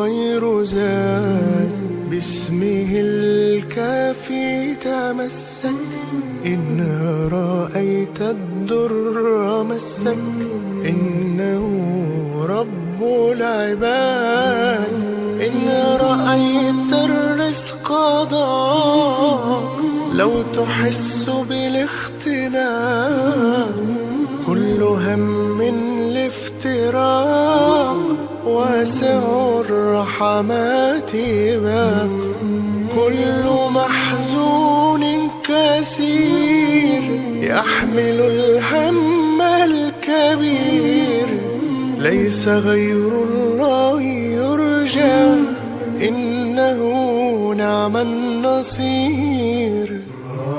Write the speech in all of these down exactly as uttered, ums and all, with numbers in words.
خير زاد باسمه الكافي تمسك. إن رأيت الدر مسك إنه رب العباد. إن رأيت الرزق ضاق لو تحس بالاختلاف. كل هم الافتراق واسع الرحمات باب. كل محزون كثير يحمل الهم الكبير. ليس غير الله يرجى إنه نعم النصير.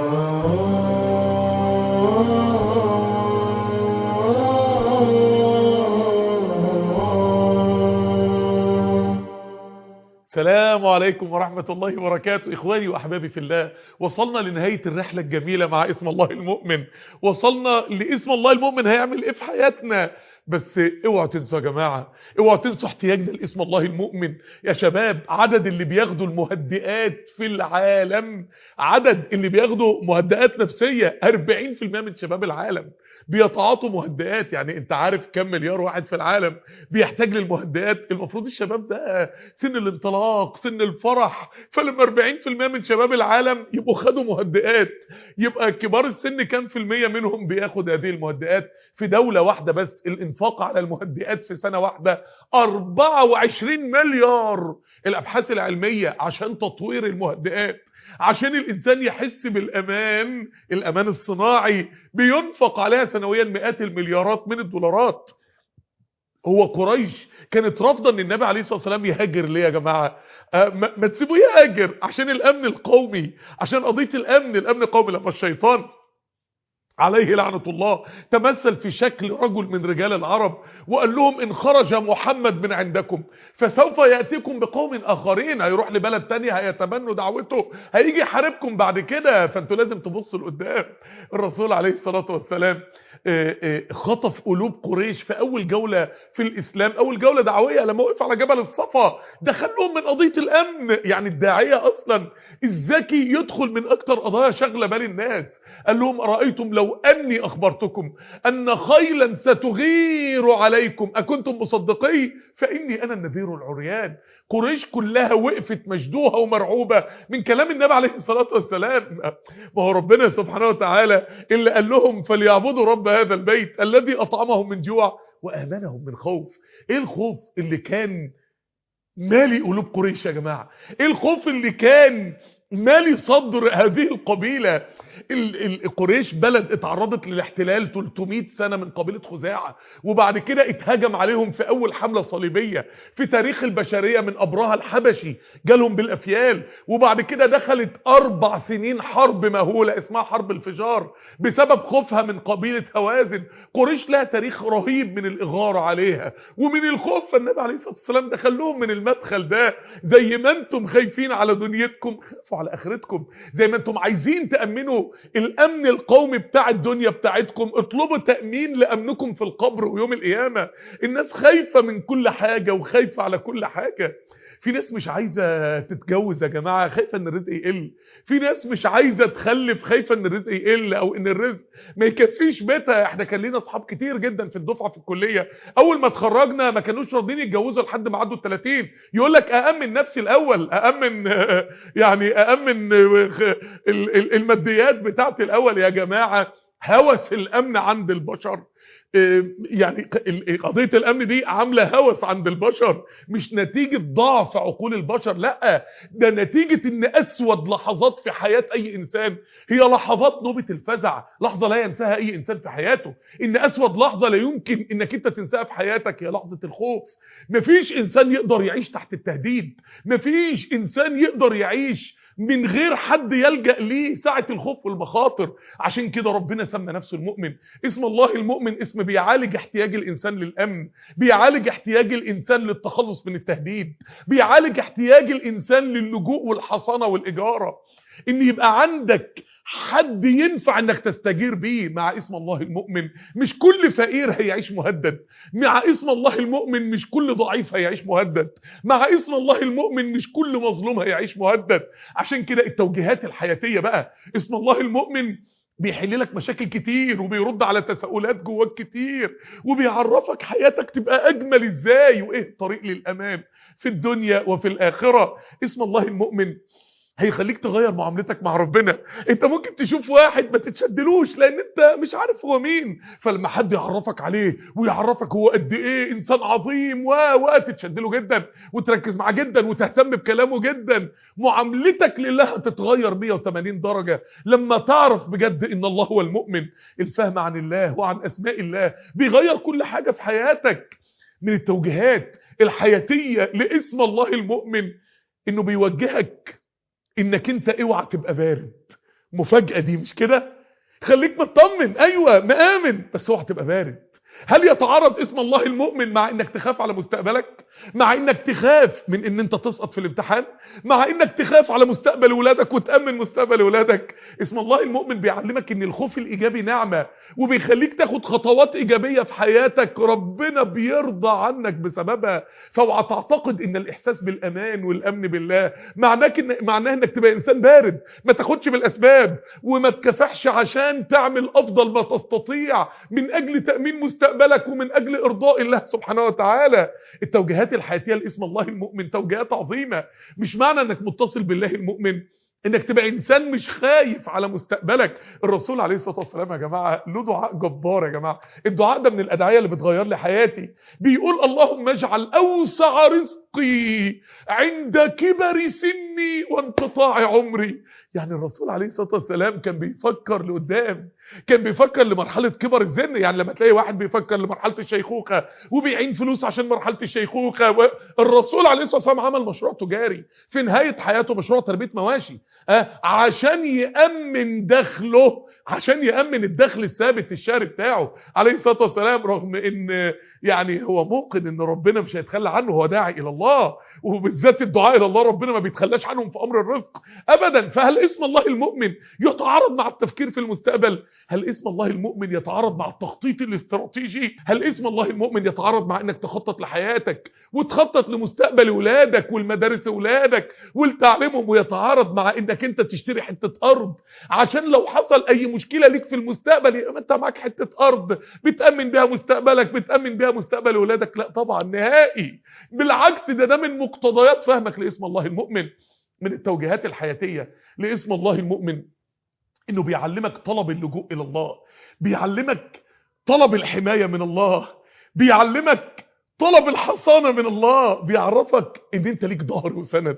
السلام عليكم ورحمة الله وبركاته. إخواني وأحبابي في الله، وصلنا لنهاية الرحلة الجميلة مع اسم الله المؤمن. وصلنا لاسم الله المؤمن هيعمل إيه في حياتنا. بس اوعوا تنسوا يا جماعة، اوعوا تنسوا احتياجنا لاسم الله المؤمن. يا شباب، عدد اللي بياخدوا المهدئات في العالم، عدد اللي بياخدوا مهدئات نفسية أربعين في المية من شباب العالم بيتعاطوا مهدئات. يعني انت عارف كم مليار واحد في العالم بيحتاج للمهدئات؟ المفروض الشباب ده سن الانطلاق، سن الفرح. فلما أربعين في المية من شباب العالم يبقوا خدوا مهدئات، يبقى كبار السن كام في المية منهم بياخد هذه المهدئات؟ في دولة واحدة بس الانفاق على المهدئات في سنة واحدة أربعة وعشرين مليار. الابحاث العلمية عشان تطوير المهدئات، عشان الانسان يحس بالامان، الامان الصناعي، بينفق عليها سنويا مئات المليارات من الدولارات. هو قريش كانت رافضه ان النبي عليه الصلاه والسلام يهاجر ليه يا جماعه؟ آه ما, ما تسيبوه يهاجر عشان الامن القومي، عشان قضيه الامن الامن القومي. لما الشيطان عليه لعنة الله تمثل في شكل رجل من رجال العرب وقال لهم إن خرج محمد من عندكم فسوف يأتيكم بقوم آخرين، هيروح لبلد تانية هيتبنوا دعوته، هيجي يحاربكم بعد كده، فانتوا لازم تبصوا لقدام. الرسول عليه الصلاة والسلام خطف قلوب قريش في أول جولة في الإسلام، أول جولة دعوية لما وقف على جبل الصفا، دخلهم من قضية الأمن. يعني الداعية أصلا الذكي يدخل من أكتر قضايا شغلة بال الناس. قال لهم أرأيتم لو أني أخبرتكم أن خيلا ستغير عليكم أكنتم مصدقي؟ فإني أنا النذير العريان. قريش كلها وقفت مشدوها ومرعوبة من كلام النبي عليه الصلاة والسلام. ما هو ربنا سبحانه وتعالى اللي قال لهم فليعبدوا رب هذا البيت الذي أطعمهم من جوع وآمنهم من خوف. إيه الخوف اللي كان مالي قلوب قريش يا جماعة؟ إيه الخوف اللي كان مالي صدر هذه القبيلة؟ قريش بلد اتعرضت للاحتلال ثلاثمائة سنة من قبيلة خزاعة، وبعد كده اتهاجم عليهم في اول حملة صليبية في تاريخ البشرية من ابرهة الحبشي، جالهم بالافيال، وبعد كده دخلت اربع سنين حرب مهولة اسمها حرب الفجار بسبب خوفها من قبيلة هوازن. قريش لها تاريخ رهيب من الاغارة عليها ومن الخوف، فالنبي عليه الصلاة والسلام دخل لهم من المدخل ده. زي ما انتم خايفين على دنيتكم خافوا على اخرتكم، زي ما انتم عايزين تأمنوا الامن القومي بتاع الدنيا بتاعتكم اطلبوا تأمين لامنكم في القبر ويوم القيامة. الناس خايفة من كل حاجة وخايفة على كل حاجة. في ناس مش عايزة تتجوز يا جماعة خايفة ان الرزق يقل، في ناس مش عايزة تخلف خايفة ان الرزق يقل او ان الرزق ما يكفيش بيتها. احنا كان لينا اصحاب كتير جدا في الدفعة في الكلية اول ما اتخرجنا ما كانوش راضيين يتجوزوا لحد ما عدوا الثلاثين، يقول لك أأمن نفسي الاول، أأمن يعني أأمن الماديات بتاعتي الاول. يا جماعة هوس الامن عند البشر، يعني قضية الامن دي عاملة هوس عند البشر، مش نتيجة ضعف عقول البشر، لا ده نتيجة ان اسود لحظات في حياة اي انسان هي لحظات نوبة الفزع، لحظة لا ينساها اي انسان في حياته. ان اسود لحظة لا يمكن انك انت تنساها في حياتك هي لحظة الخوف. مفيش انسان يقدر يعيش تحت التهديد، مفيش انسان يقدر يعيش من غير حد يلجأ ليه ساعة الخوف والمخاطر. عشان كده ربنا سمى نفسه المؤمن. اسم الله المؤمن اسم بيعالج احتياج الانسان للامن، بيعالج احتياج الانسان للتخلص من التهديد، بيعالج احتياج الانسان للجوء والحصانة والاجارة. ان يبقى عندك حد ينفع انك تستجير بيه مع اسم الله المؤمن. مش كل فقير هيعيش مهدد مع اسم الله المؤمن، مش كل ضعيف هيعيش مهدد مع اسم الله المؤمن، مش كل مظلوم هيعيش مهدد. عشان كده التوجيهات الحياتية بقى، اسم الله المؤمن بيحل لك مشاكل كتير وبيرد على تساؤلات جواك كتير وبيعرفك حياتك تبقى اجمل ازاي وايه الطريق للامان في الدنيا وفي الاخرة. اسم الله المؤمن هيخليك تغير معاملتك مع ربنا. انت ممكن تشوف واحد ما تتشدلوش لان انت مش عارف هو مين، فلما حد يعرفك عليه ويعرفك هو قد ايه انسان عظيم و و تتشدله جدا وتركز معاه جدا وتهتم بكلامه جدا. معاملتك لله هتتغير مية وتمانين درجة لما تعرف بجد ان الله هو المؤمن. الفهم عن الله وعن اسماء الله بيغير كل حاجة في حياتك. من التوجيهات الحياتية لاسم الله المؤمن انه بيوجهك انك انت اوعى تبقى بارد. مفاجأة دي مش كده؟ خليك مطمن، ايوه مآمن، بس اوعى تبقى بارد. هل يتعارض اسم الله المؤمن مع انك تخاف على مستقبلك؟ مع انك تخاف من ان انت تسقط في الامتحان؟ مع انك تخاف على مستقبل ولادك وتأمن مستقبل ولادك؟ اسم الله المؤمن بيعلمك ان الخوف الايجابي نعمة وبيخليك تاخد خطوات ايجابية في حياتك ربنا بيرضى عنك بسببها. فاوعى تعتقد ان الاحساس بالامان والامن بالله معناه إن معناه انك تبقى انسان بارد، ما تاخدش بالاسباب وما تكافحش عشان تعمل افضل ما تستطيع من اجل تأمين مستقبلك ومن اجل ارضاء الله سبحانه وتعالى. التوجيهات الحياتية لاسم الله المؤمن توجيهات عظيمة. مش معنى انك متصل بالله المؤمن انك تبقى انسان مش خايف على مستقبلك. الرسول عليه الصلاة والسلام يا جماعة له دعاء جبار يا جماعة. الدعاء ده من الادعية اللي بتغير لي حياتي. بيقول اللهم اجعل اوسع رزقي عند كبر سني وانقطاع عمري. يعني الرسول عليه الصلاة والسلام كان بيفكر لقدام، كان بيفكر لمرحلة كبر السن. يعني لما تلاقي واحد بيفكر لمرحلة الشيخوخة وبيعين فلوس عشان مرحلة الشيخوخة، الرسول عليه الصلاة والسلام عمل مشروع تجاري في نهاية حياته، مشروع تربية مواشي أه عشان يأمن دخله، عشان يأمن الدخل الثابت الشهري بتاعه عليه الصلاة والسلام. رغم ان يعني هو موقن ان ربنا مش هيتخلى عنه، هو داعي الى الله، وبالذات الدعاء الى الله ربنا ما بيتخلاش عنهم في امر الرزق ابدا. فهل اسم الله المؤمن يتعارض مع التفكير في المستقبل؟ هل اسم الله المؤمن يتعارض مع التخطيط الاستراتيجي؟ هل اسم الله المؤمن يتعارض مع انك تخطط لحياتك وتخطط لمستقبل ولادك والمدارس ولادك ولتعليمهم، ويتعارض مع انك انت تشتري حتة ارض عشان لو حصل اي مشكلة ليك في المستقبل يبقى انت معاك حتة ارض بتأمن بها مستقبلك، بتأمن بها مستقبل ولادك؟ لا طبعا نهائي، بالعكس ده ده من مقتضيات فهمك لاسم الله المؤمن. من التوجيهات الحياتية لاسم الله المؤمن انه بيعلمك طلب اللجوء الى الله، بيعلمك طلب الحماية من الله، بيعلمك طلب الحصانة من الله، بيعرفك ان انت ليك ظهر وسند،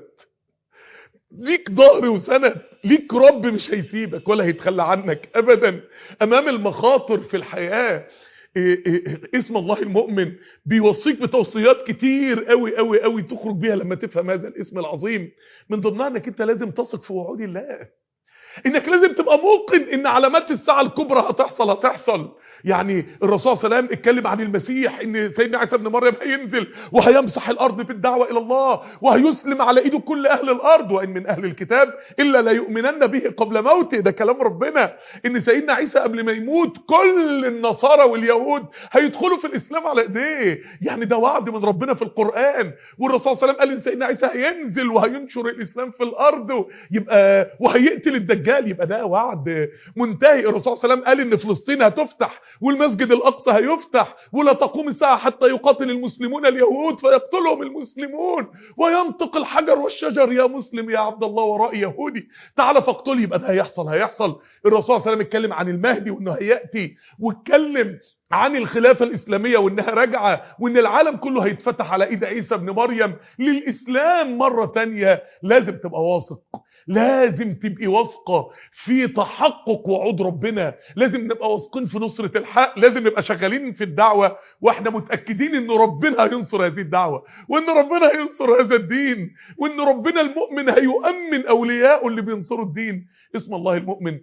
ليك ظهر وسند، ليك رب مش هيسيبك ولا هيتخلى عنك ابدا امام المخاطر في الحياة. إيه إيه اسم الله المؤمن بيوصيك بتوصيات كتير قوي قوي قوي تخرج بيها لما تفهم هذا الاسم العظيم. من ضمنها انك انت لازم تثق في وعود الله، انك لازم تبقى موقن ان علامات الساعة الكبرى هتحصل هتحصل. يعني الرسول صلى الله عليه وسلم اتكلم عن المسيح ان سيدنا عيسى ابن مريم هينزل وهيمسح الارض بالدعوة الى الله وهيسلم على ايده كل اهل الارض، وان من اهل الكتاب الا لا يؤمنن به قبل موته. ده كلام ربنا ان سيدنا عيسى قبل ما يموت كل النصارى واليهود هيدخلوا في الاسلام على ايديه. يعني ده وعد من ربنا في القرآن. والرسول صلى الله عليه وسلم قال ان سيدنا عيسى هينزل وهينشر الاسلام في الارض يبقى وهيقتل الدجال، يبقى ده وعد منتهي. الرسول صلى الله عليه وسلم قال ان فلسطين هتفتح والمسجد الأقصى هيفتح ولا تقوم الساعة حتى يقاتل المسلمون اليهود فيقتلهم المسلمون وينطق الحجر والشجر يا مسلم يا عبد الله ورائي يهودي تعال فاقتل. يبقى ده هيحصل هيحصل. الرسول صلى الله عليه وسلم اتكلم عن المهدي وانه هيأتي، واتكلم عن الخلافة الإسلامية وانها راجعة وان العالم كله هيتفتح على ايد عيسى ابن مريم للإسلام مرة تانية. لازم تبقى واثق، لازم تبقي واثقة في تحقق وعود ربنا، لازم نبقى واثقين في نصرة الحق، لازم نبقى شغالين في الدعوة واحنا متأكدين ان ربنا هينصر هذه الدعوة وان ربنا هينصر هذا الدين وان ربنا المؤمن هيؤمن اولياءه اللي بينصروا الدين. اسم الله المؤمن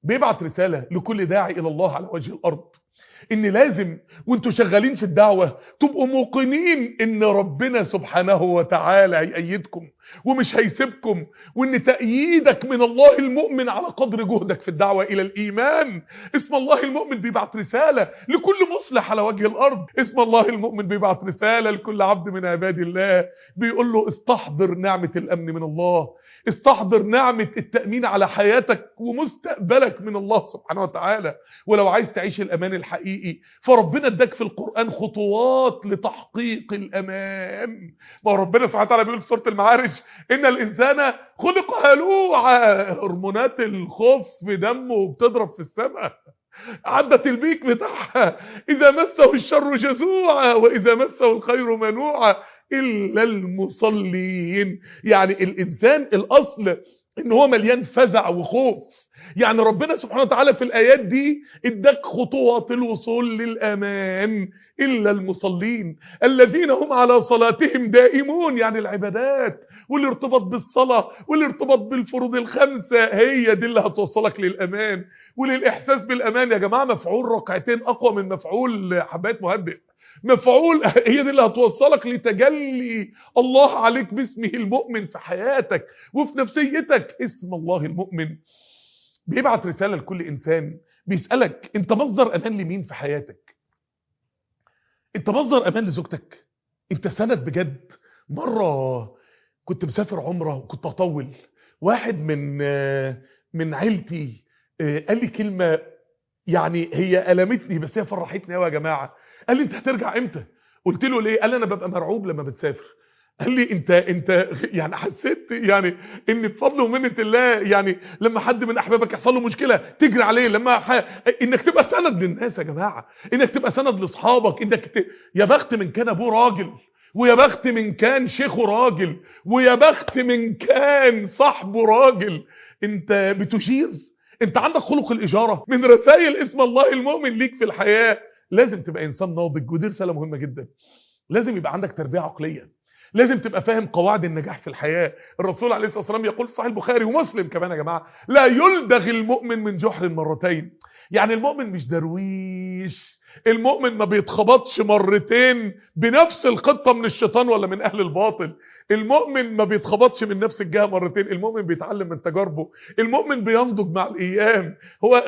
بيبعت رسالة لكل داعي الى الله على وجه الارض، ان لازم وانتوا شغالين في الدعوة تبقوا موقنين ان ربنا سبحانه وتعالى هيأيدكم ومش هيسيبكم، وان تأييدك من الله المؤمن على قدر جهدك في الدعوة الى الايمان. اسم الله المؤمن بيبعت رسالة لكل مصلح على وجه الارض. اسم الله المؤمن بيبعت رسالة لكل عبد من عباد الله، بيقول له استحضر نعمة الامن من الله، استحضر نعمة التأمين على حياتك ومستقبلك من الله سبحانه وتعالى. ولو عايز تعيش الامان الحقيقي فربنا اداك في القرآن خطوات لتحقيق الامان. ما ربنا سبحانه وتعالى بيقول في سورة المعارج ان الانسان خلق هلوعا، هرمونات الخوف في دمه بتضرب في السماء، عدت البيك بتاعها، اذا مسه الشر جزوعا واذا مسه الخير منوعا الا المصلين. يعني الانسان الاصل ان هو مليان فزع وخوف، يعني ربنا سبحانه وتعالى في الايات دي اداك خطوات الوصول للامان. الا المصلين الذين هم على صلاتهم دائمون، يعني العبادات والارتباط بالصلاة والارتباط بالفروض الخمسة هي دي اللي هتوصلك للامان وللاحساس بالامان. يا جماعة مفعول ركعتين اقوى من مفعول حباية مهدئ، مفعول هي دي اللي هتوصلك لتجلي الله عليك باسمه المؤمن في حياتك وفي نفسيتك. اسم الله المؤمن بيبعت رسالة لكل انسان بيسألك انت مصدر امان لمين في حياتك؟ انت مصدر امان لزوجتك؟ انت سند بجد؟ مرة كنت مسافر عمرة وكنت اطول، واحد من من عيلتي قال لي كلمة يعني هي ألمتني بس هي فرحتني قوي يا جماعة. قال لي انت هترجع امتى؟ قلت له ليه؟ قال لي انا ببقى مرعوب لما بتسافر. قال لي انت انت يعني حسيت يعني ان بفضل ومنة الله يعني لما حد من احبابك يحصل له مشكله تجري عليه، لما ح... انك تبقى سند للناس يا جماعه، انك تبقى سند لاصحابك، انك ت... يا بخت من كان ابوه راجل، ويا بخت من كان شيخه راجل، ويا بخت من كان صاحبه راجل. انت بتشير، انت عندك خلق الاجاره. من رسائل اسم الله المؤمن ليك في الحياه لازم تبقى انسان ناضج، ودي رساله مهمه جدا. لازم يبقى عندك تربيه عقليه، لازم تبقى فاهم قواعد النجاح في الحياه. الرسول عليه الصلاه والسلام يقول في صحيح البخاري ومسلم كمان يا جماعه لا يلدغ المؤمن من جحر مرتين. يعني المؤمن مش درويش، المؤمن ما بيتخبطش مرتين بنفس الخطه من الشيطان ولا من اهل الباطل. المؤمن ما بيتخبطش من نفس الجهه مرتين، المؤمن بيتعلم من تجاربه، المؤمن بينضج مع الايام. هو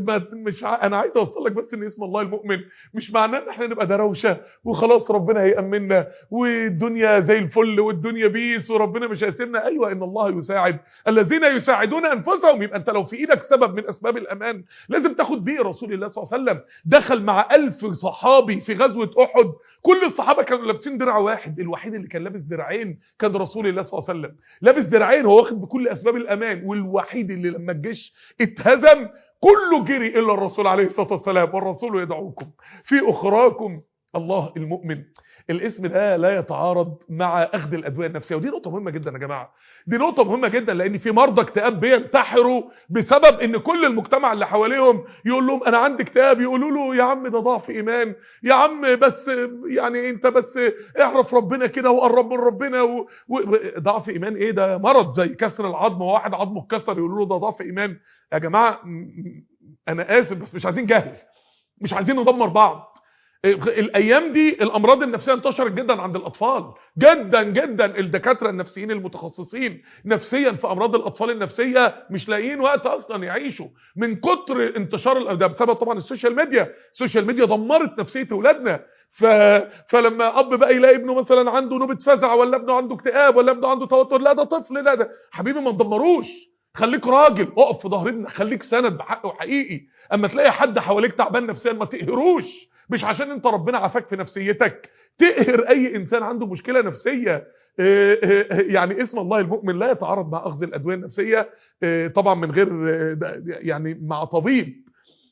مش ع... انا عايز اوصل لك بس ان اسم الله المؤمن مش معناه ان احنا نبقى دروشه وخلاص ربنا هيأمننا والدنيا زي الفل والدنيا بيس وربنا مش هيسيبنا. ايوه ان الله يساعد الذين يساعدون انفسهم. يبقى انت لو في ايدك سبب من اسباب الامان لازم تاخد بيه. رسول الله صلى الله عليه وسلم دخل مع ألف صحابي في غزوه احد، كل الصحابه كانوا لابسين درع واحد، الوحيد اللي كان لابس درعين كان رسول الله صلى الله عليه وسلم. لابس درعين، هو واخد بكل اسباب الامان، والوحيد اللي لما الجيش اتهزم كله جري الا الرسول عليه الصلاه والسلام. والرسول يدعوكم في اخراكم. الله المؤمن الاسم ده لا يتعارض مع اخذ الادويه النفسيه، ودي نقطه مهمه جدا يا جماعه، دي نقطه مهمه جدا، لان في مرضى اكتئاب بينتحروا بسبب ان كل المجتمع اللي حواليهم يقول لهم انا عندي اكتئاب، يقولوا له يا عم ده ضعف ايمان، يا عم بس يعني انت بس اعرف ربنا كده وقرب من ربنا و... و... ضعف ايمان ايه؟ ده مرض زي كسر العظم، وواحد عظمه اتكسر يقولوا له ده ضعف ايمان. يا جماعه انا اسف بس مش عايزين جهل، مش عايزين ندمر بعض. الايام دي الامراض النفسيه انتشرت جدا عند الاطفال جدا جدا. الدكاتره النفسيين المتخصصين نفسيا في امراض الاطفال النفسيه مش لاقيين وقت اصلا يعيشوا من كتر انتشار ده، بسبب طبعا السوشيال ميديا. السوشيال ميديا دمرت نفسيه اولادنا. ف... فلما اب بقى يلاقي ابنه مثلا عنده نوبه فزع، ولا ابنه عنده اكتئاب، ولا ابنه عنده توتر، لا ده طفل، لا ده حبيبي ما تدمروش، خليك راجل، اقف في ظهر ابنك، خليك سند بحقه حقيقي. اما تلاقي حد حواليك تعبان نفسيا ما تقهروش، مش عشان انت ربنا عافاك في نفسيتك تقهر اي انسان عنده مشكله نفسيه. يعني اسم الله المؤمن لا يتعارض مع اخذ الادويه النفسيه طبعا من غير يعني مع طبيب،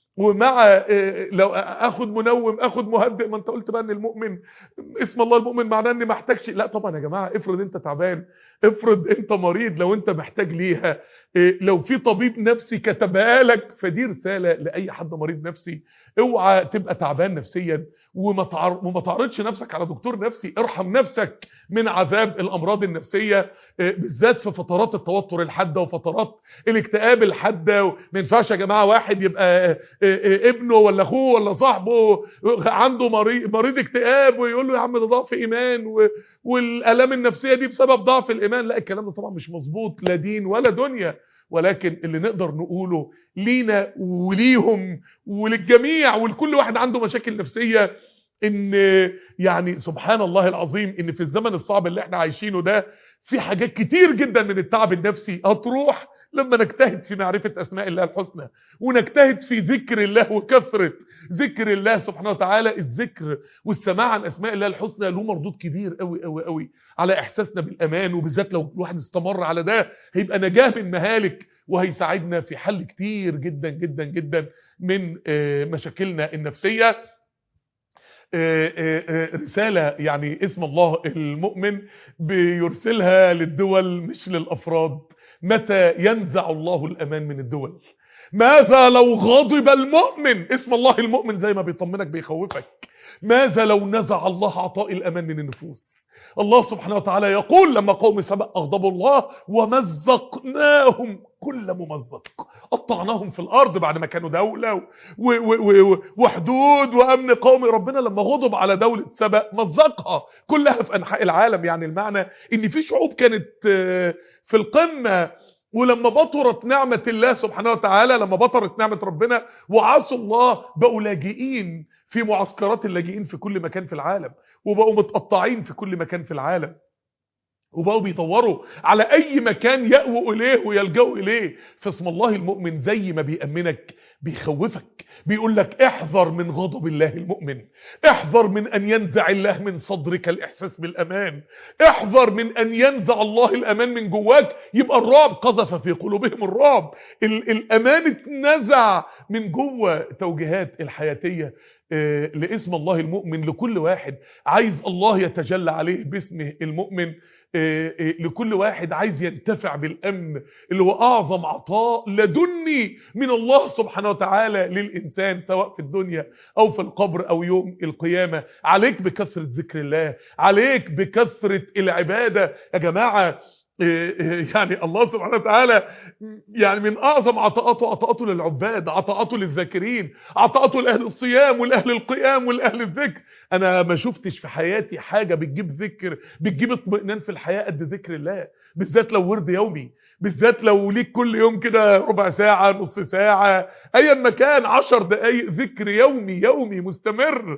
ومع لو اخد منوم اخد مهدئ. ما انت قلت بقى ان المؤمن اسم الله المؤمن معناه اني ما احتاجش، لا طبعا يا جماعه. افرض انت تعبان افرض انت مريض، لو انت محتاج ليها، إيه، لو في طبيب نفسي كتبها لك، فدي رسالة لأي حد مريض نفسي. اوعى تبقى تعبان نفسيا وما تعر... وما تعرضش نفسك على دكتور نفسي. ارحم نفسك من عذاب الأمراض النفسية، إيه، بالذات في فترات التوتر الحادة وفترات الاكتئاب الحادة. ما ينفعش يا جماعة واحد يبقى إيه، إيه، ابنه ولا اخوه ولا صاحبه عنده مريض مريض اكتئاب ويقول له يا عم ده ضعف ايمان و... والآلام النفسية دي بسبب ضعف الإيمان. لا، الكلام ده طبعا مش مظبوط، لا دين ولا دنيا. ولكن اللي نقدر نقوله لينا وليهم وللجميع ولكل واحد عنده مشاكل نفسية، ان يعني سبحان الله العظيم ان في الزمن الصعب اللي احنا عايشينه ده في حاجات كتير جدا من التعب النفسي هتروح لما نجتهد في معرفة اسماء الله الحسنى، ونجتهد في ذكر الله وكثرة ذكر الله سبحانه وتعالى. الذكر والسماع عن اسماء الله الحسنى له مردود كبير قوي قوي قوي على احساسنا بالامان، وبالذات لو الواحد استمر على ده هيبقى نجاة من مهالك، وهيساعدنا في حل كتير جدا جدا جدا من مشاكلنا النفسية. رسالة يعني اسم الله المؤمن بيرسلها للدول مش للأفراد. متى ينزع الله الأمان من الدول؟ ماذا لو غضب المؤمن؟ اسم الله المؤمن زي ما بيطمنك بيخوفك. ماذا لو نزع الله عطاء الأمان من النفوس؟ الله سبحانه وتعالى يقول لما قوم سبأ أغضبوا الله ومزقناهم كل ممزق، قطعناهم في الأرض بعد ما كانوا دولة و و و وحدود وأمن قومي. ربنا لما غضب على دولة سبأ مزقها كلها في أنحاء العالم. يعني المعنى إن في شعوب كانت في القمة، ولما بطرت نعمة الله سبحانه وتعالى، لما بطرت نعمة ربنا وعصوا الله، بقوا لاجئين في معسكرات اللاجئين في كل مكان في العالم، وبقوا متقطعين في كل مكان في العالم، وبقوا بيدوروا على اي مكان يأووا اليه ويلجأوا اليه. فاسم الله المؤمن زي ما بيأمنك بيخوفك، بيقول لك احذر من غضب الله المؤمن، احذر من ان ينزع الله من صدرك الاحساس بالامان، احذر من ان ينزع الله الامان من جواك. يبقى الرعب قذف في قلوبهم الرعب، ال الامان اتنزع من جوه. توجيهات الحياتية آه لاسم الله المؤمن لكل واحد عايز الله يتجلى عليه باسمه المؤمن، آه آه لكل واحد عايز ينتفع بالامن اللي هو اعظم عطاء لدني من الله سبحانه وتعالى للإنسان، سواء في الدنيا أو في القبر أو يوم القيامة. عليك بكثرة ذكر الله، عليك بكثرة العبادة يا جماعة. يعني الله سبحانه وتعالى يعني من أعظم عطاءاته عطاءاته للعباد، عطاءاته للذاكرين، عطاءاته لأهل الصيام والأهل القيام والأهل الذكر. أنا ما شفتش في حياتي حاجة بتجيب ذكر بتجيب اطمئنان في الحياة قد ذكر الله، بالذات لو ورد يومي، بالذات لو ليك كل يوم كده ربع ساعة نص ساعة ايا مكان عشر دقايق ذكر يومي يومي مستمر.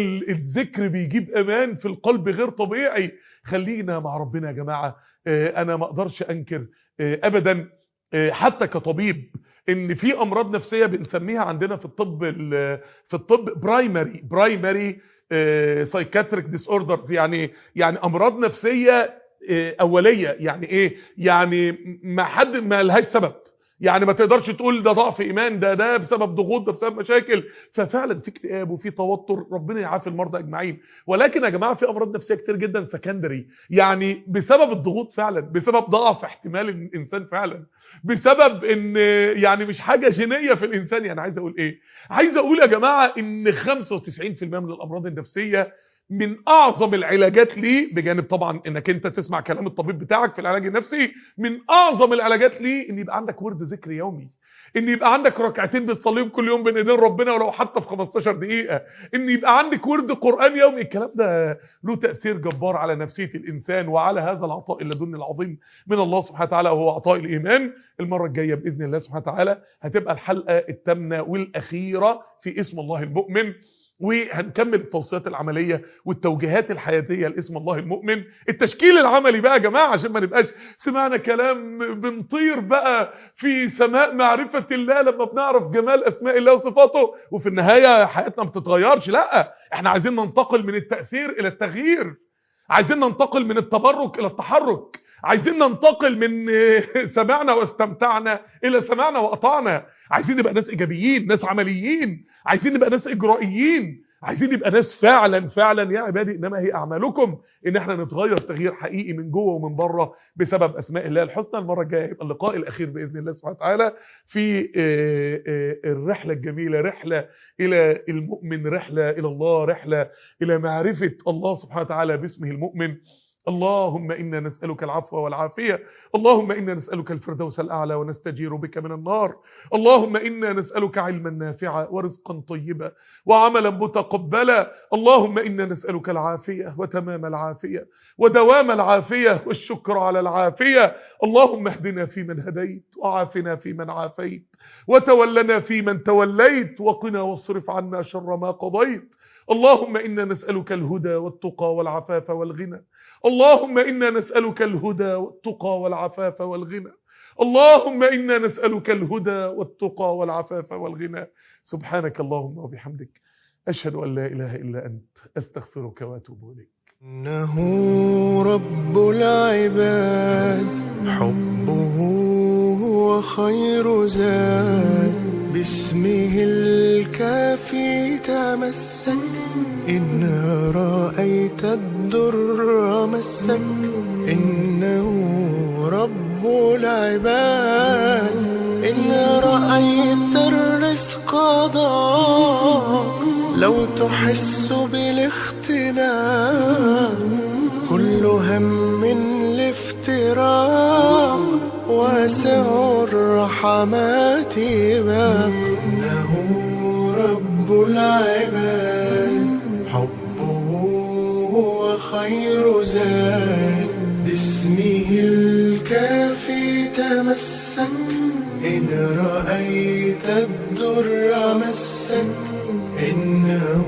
الذكر بيجيب امان في القلب غير طبيعي. خلينا مع ربنا يا جماعة. انا ما اقدرش انكر ابدا حتى كطبيب ان في امراض نفسية بنسميها عندنا في الطب في الطب برايمري برايمري سايكاتريك ديس اوردرز، يعني يعني امراض نفسية اوليه. يعني ايه؟ يعني ما حد ما لهاش سبب، يعني ما تقدرش تقول ده ضعف ايمان، ده ده بسبب ضغوط، ده بسبب مشاكل. ففعلا في اكتئاب وفي توتر، ربنا يعافي المرضى اجمعين. ولكن يا جماعه في امراض نفسيه كتير جدا سكندري، يعني بسبب الضغوط فعلا، بسبب ضعف احتمال الانسان فعلا، بسبب ان يعني مش حاجه جينيه في الانسان. يعني عايز اقول ايه؟ عايز اقول يا جماعه ان خمسة وتسعين في المية من الامراض النفسيه من اعظم العلاجات ليه، بجانب طبعا انك انت تسمع كلام الطبيب بتاعك في العلاج النفسي، من اعظم العلاجات ليه ان يبقى عندك ورد ذكر يومي، ان يبقى عندك ركعتين بتصليهم كل يوم بين ايدين ربنا ولو حتى في خمستاشر دقيقة، ان يبقى عندك ورد قرآن يومي. الكلام ده له تأثير جبار على نفسية الانسان وعلى هذا العطاء اللدني العظيم من الله سبحانه وتعالى وهو عطاء الايمان. المرة الجاية باذن الله سبحانه وتعالى هتبقى الحلقة الثامنة والاخيرة في اسم الله المؤمن، وهنكمل التوصيات العملية والتوجيهات الحياتية لاسم الله المؤمن. التشكيل العملي بقى يا جماعة عشان ما نبقاش سمعنا كلام بنطير بقى في سماء معرفة الله لما بنعرف جمال اسماء الله وصفاته وفي النهاية حياتنا ما بتتغيرش. لا، احنا عايزين ننتقل من التأثير الى التغيير، عايزين ننتقل من التبرك الى التحرك، عايزين ننتقل من سمعنا واستمتعنا الى سمعنا واطعنا. عايزين نبقى ناس ايجابيين، ناس عمليين، عايزين نبقى ناس اجرائيين، عايزين نبقى ناس فعلا فعلا يا عبادي انما هي اعمالكم، ان احنا نتغير تغيير حقيقي من جوه ومن بره بسبب اسماء الله الحسنى. المره الجايه هيبقى اللقاء الاخير باذن الله سبحانه وتعالى في الرحله الجميله، رحله الى المؤمن، رحله الى الله، رحله الى معرفه الله سبحانه وتعالى باسمه المؤمن. اللهم إنا نسألك العفو والعافية، اللهم إنا نسألك الفردوس الأعلى ونستجير بك من النار. اللهم إنا نسألك علما نافعا ورزقا طيبا وعملا متقبلا. اللهم إنا نسألك العافية وتمام العافية ودوام العافية والشكر على العافية. اللهم اهدنا فيمن هديت وعافنا فيمن عافيت وتولنا فيمن توليت وقنا واصرف عنا شر ما قضيت. اللهم إنا نسألك الهدى والتقى والعفاف والغنى. اللهم إنا نسألك الهدى والتقى والعفاف والغنى. اللهم إنا نسألك الهدى والتقى والعفاف والغنى. سبحانك اللهم وبحمدك، أشهد أن لا إله إلا أنت، أستغفرك وأتوب إليك. إنه رب العباد، حبه هو خير زاد، باسمه الكافي تمسك، إن رأيت الضر مسك. إنه رب العباد، إن رأيت الرزق ضاق، لو تحس بالاختلاف، كل هم الافتراق، واسع الرحمات باب. إنه رب العباد، حبه هو خير زاد، باسمه الكافي تمسك، إن رأيت الضر مسك. إنه